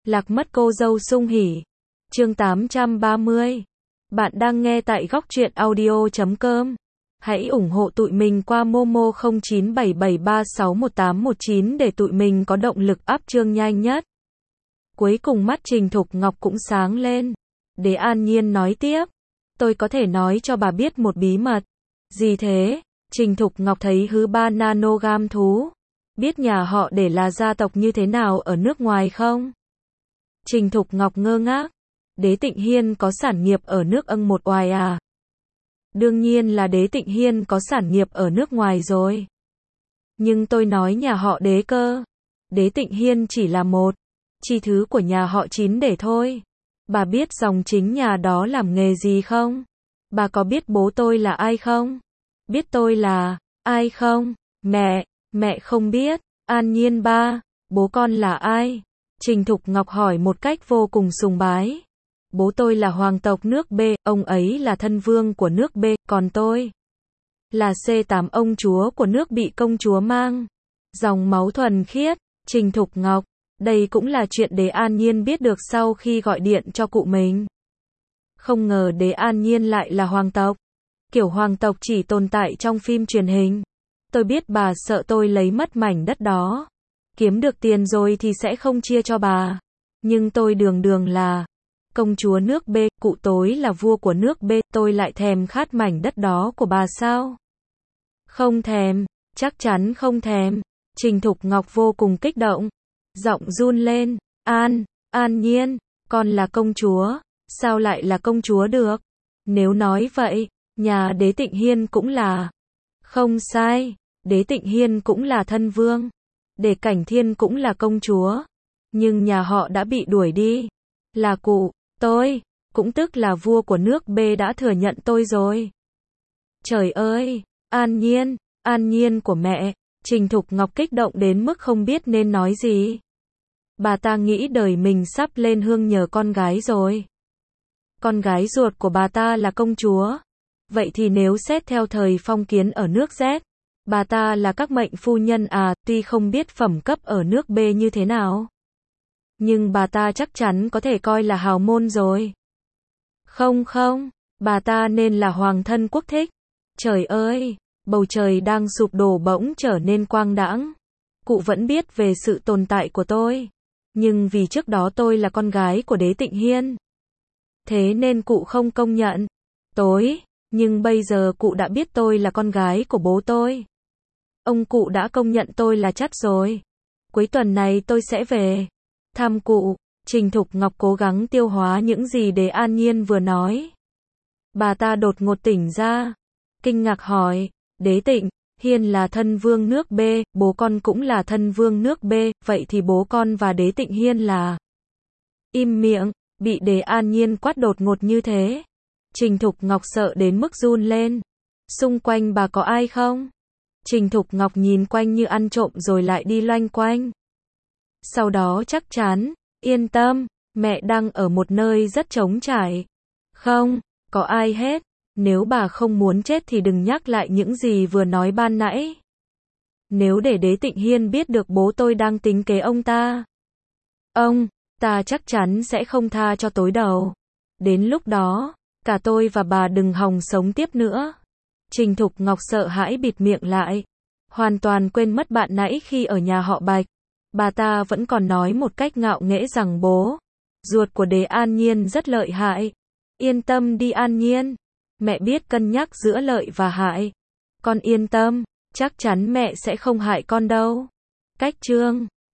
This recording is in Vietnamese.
Lạc mất cô dâu sung hỉ. Chương 830. Bạn đang nghe tại góc truyện audio.com. Hãy ủng hộ tụi mình qua Momo 0977361819 để tụi mình có động lực up chương nhanh nhất. Cuối cùng mắt Trình Thục Ngọc cũng sáng lên. Đế An Nhiên nói tiếp. Tôi có thể nói cho bà biết một bí mật. Gì thế? Trình Thục Ngọc thấy hứ ba nanogam thú. Biết nhà họ để là gia tộc như thế nào ở nước ngoài không? Trình Thục Ngọc ngơ ngác. Đế Tịnh Hiên có sản nghiệp ở nước Ân một oài à? Đương nhiên là Đế Tịnh Hiên có sản nghiệp ở nước ngoài rồi. Nhưng tôi nói nhà họ Đế cơ. Đế Tịnh Hiên chỉ là một chi thứ của nhà họ Chín để thôi. Bà biết dòng chính nhà đó làm nghề gì không? Bà có biết bố tôi là ai không? Biết tôi là ai không? Mẹ không biết. An Nhiên ba, bố con là ai? Trình Thục Ngọc hỏi một cách vô cùng sùng bái. Bố tôi là hoàng tộc nước B, ông ấy là thân vương của nước B, còn tôi là C8 ông chúa của nước bị công chúa mang. Dòng máu thuần khiết. Trình Thục Ngọc, đây cũng là chuyện Đế An Nhiên biết được sau khi gọi điện cho cụ mình. Không ngờ Đế An Nhiên lại là hoàng tộc. Kiểu hoàng tộc chỉ tồn tại trong phim truyền hình. Tôi biết bà sợ tôi lấy mất mảnh đất đó. Kiếm được tiền rồi thì sẽ không chia cho bà. Nhưng tôi đường là công chúa nước B, cụ tối là vua của nước B, tôi lại thèm khát mảnh đất đó của bà sao? Không thèm, chắc chắn không thèm. Trình Thục Ngọc vô cùng kích động. Giọng run lên. An Nhiên, con là công chúa. Sao lại là công chúa được? Nếu nói vậy, nhà Đế Tịnh Hiên cũng là. Không sai, Đế Tịnh Hiên cũng là thân vương. Đế Cảnh Thiên cũng là công chúa. Nhưng nhà họ đã bị đuổi đi. Là cụ, tôi, cũng tức là vua của nước B đã thừa nhận tôi rồi. Trời ơi, An Nhiên của mẹ. Trình Thục Ngọc kích động đến mức không biết nên nói gì. Bà ta nghĩ đời mình sắp lên hương nhờ con gái rồi. Con gái ruột của bà ta là công chúa. Vậy thì nếu xét theo thời phong kiến ở nước Z, bà ta là các mệnh phu nhân à, tuy không biết phẩm cấp ở nước B như thế nào. Nhưng bà ta chắc chắn có thể coi là hào môn rồi. Không, bà ta nên là hoàng thân quốc thích. Trời ơi, bầu trời đang sụp đổ bỗng trở nên quang đãng. Cụ vẫn biết về sự tồn tại của tôi. Nhưng vì trước đó tôi là con gái của Đế Tịnh Hiên. Thế nên cụ không công nhận. Nhưng bây giờ cụ đã biết tôi là con gái của bố tôi. Ông cụ đã công nhận tôi là chắc rồi. Cuối tuần này tôi sẽ về thăm cụ. Trình Thục Ngọc cố gắng tiêu hóa những gì Đế An Nhiên vừa nói. Bà ta đột ngột tỉnh ra. Kinh ngạc hỏi, Đế Tịnh Hiên là thân vương nước B, bố con cũng là thân vương nước B, vậy thì bố con và Đế Tịnh Hiên là. Im miệng, bị Đế An Nhiên quát đột ngột như thế. Trình Thục Ngọc sợ đến mức run lên. Xung quanh bà có ai không? Trình Thục Ngọc nhìn quanh như ăn trộm rồi lại đi loanh quanh. Sau đó chắc chắn, yên tâm, mẹ đang ở một nơi rất trống trải. Không có ai hết. Nếu bà không muốn chết thì đừng nhắc lại những gì vừa nói ban nãy. Nếu để Đế Tịnh Hiên biết được bố tôi đang tính kế ông ta chắc chắn sẽ không tha cho tối đầu. Đến lúc đó, cả tôi và bà đừng hòng sống tiếp nữa. Trình Thục Ngọc sợ hãi bịt miệng lại. Hoàn toàn quên mất bạn nãy khi ở nhà họ Bạch. Bà ta vẫn còn nói một cách ngạo nghễ rằng bố ruột của Đế An Nhiên rất lợi hại. Yên tâm đi An Nhiên. Mẹ biết cân nhắc giữa lợi và hại. Con yên tâm, chắc chắn mẹ sẽ không hại con đâu. Cách chương